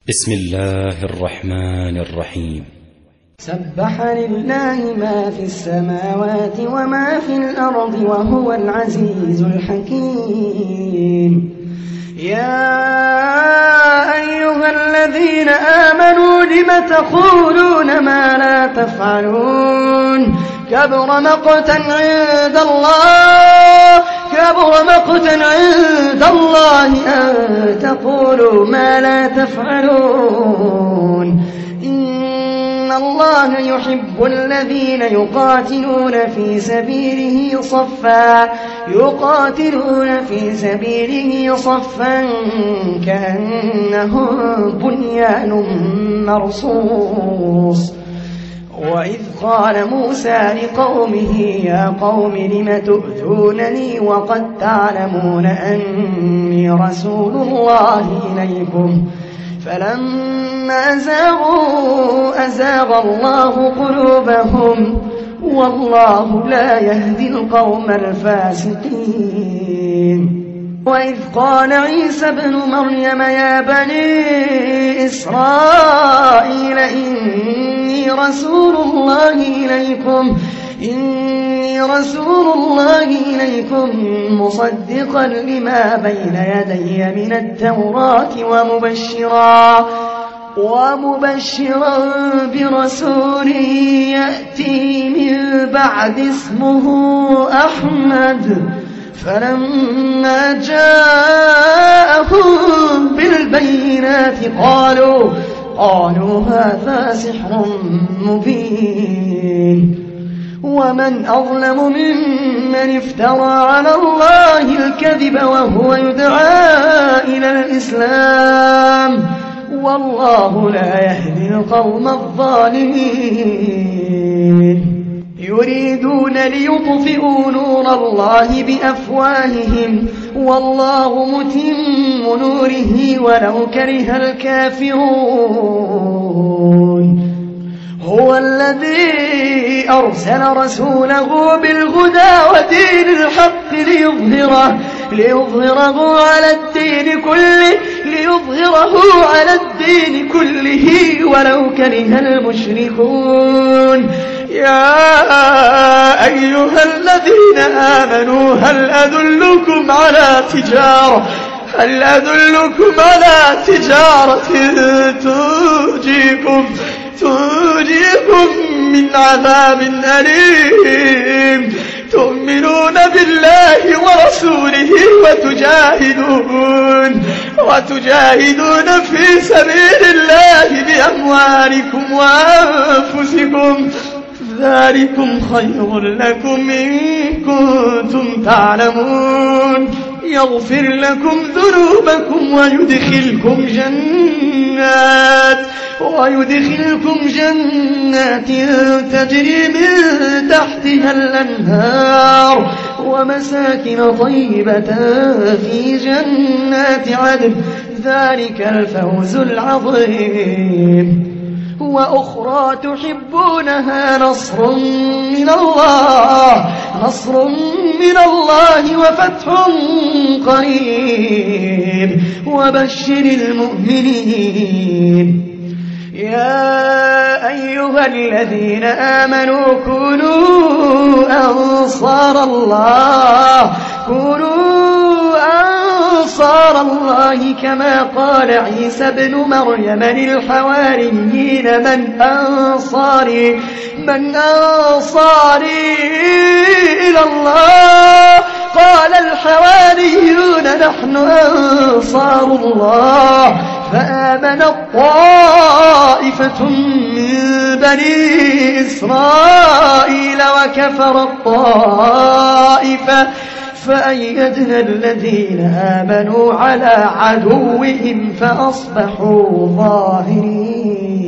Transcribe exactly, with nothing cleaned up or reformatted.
بسم الله الرحمن الرحيم. سبح لله ما في السماوات وما في الأرض وهو العزيز الحكيم. يا أيها الذين آمنوا لم تقولون ما لا تفعلون كبر مقتا عند الله كبر مقتا عند الله أن تقولوا ما لا تفعلون. إن الله يحب الذين يقاتلون في سبيله صفا يقاتلون في سبيله صفا كأنهم بنيان مرصوص. وإذ قال موسى لقومه يا قوم لم تؤذونني وقد تعلمون أني رسول الله إليكم فلما زاغوا أزاغ الله قلوبهم والله لا يهدي القوم الفاسقين. وإذ قال عيسى ابن مريم يا بني إسرائيل إني رسول الله إليكم إني رسول الله إليكم مصدقا لما بين يدي من التوراة ومبشرا ومبشرا برسول يأتي من بعد اسمه أحمد. فلما جاءهم بالبينات قالوا قالوا هذا سحر مبين. ومن أظلم ممن افترى على الله الكذب وهو يدعى إلى الإسلام والله لا يهدي القوم الظالمين. يريدون ليطفئوا نور الله بأفواههم والله متم نوره ولو كره الكافرون. هو الذي أرسل رسوله بالهدى ودين الحق ليظهره ليظهره على الدين كله ليظهره على الدين كله ولو كره المشركون. يا أيها الذين آمنوا هل أدلكم على تجارة هل أدلكم على تجارة تنجيكم تنجيكم من عذاب أليم تؤمنون بالله ورسوله وتجاهدون وتجاهدون في سبيل الله بأموالكم وأنفسكم ذلكم خير لكم إن كنتم تعلمون. يغفر لكم ذنوبكم ويدخلكم جنات ويدخلكم جنات تجري من تحتها الأنهار ومساكن طيبة في جنات عدن ذلك الفوز العظيم. وأخرى تحبونها نصر من الله نصر من الله وفتح قريب وبشر المؤمنين. يا أيها الذين آمنوا كونوا أنصار الله كونوا أنصار الله كما قال عيسى ابن مريم للحواريين من أنصاري من أنصاري إلى الله قال الحواريون نحن أنصار الله. فآمن الطائفة من بني إسرائيل وكفر الطائفة فأيدنا الذين آمنوا على عدوهم فأصبحوا ظاهرين.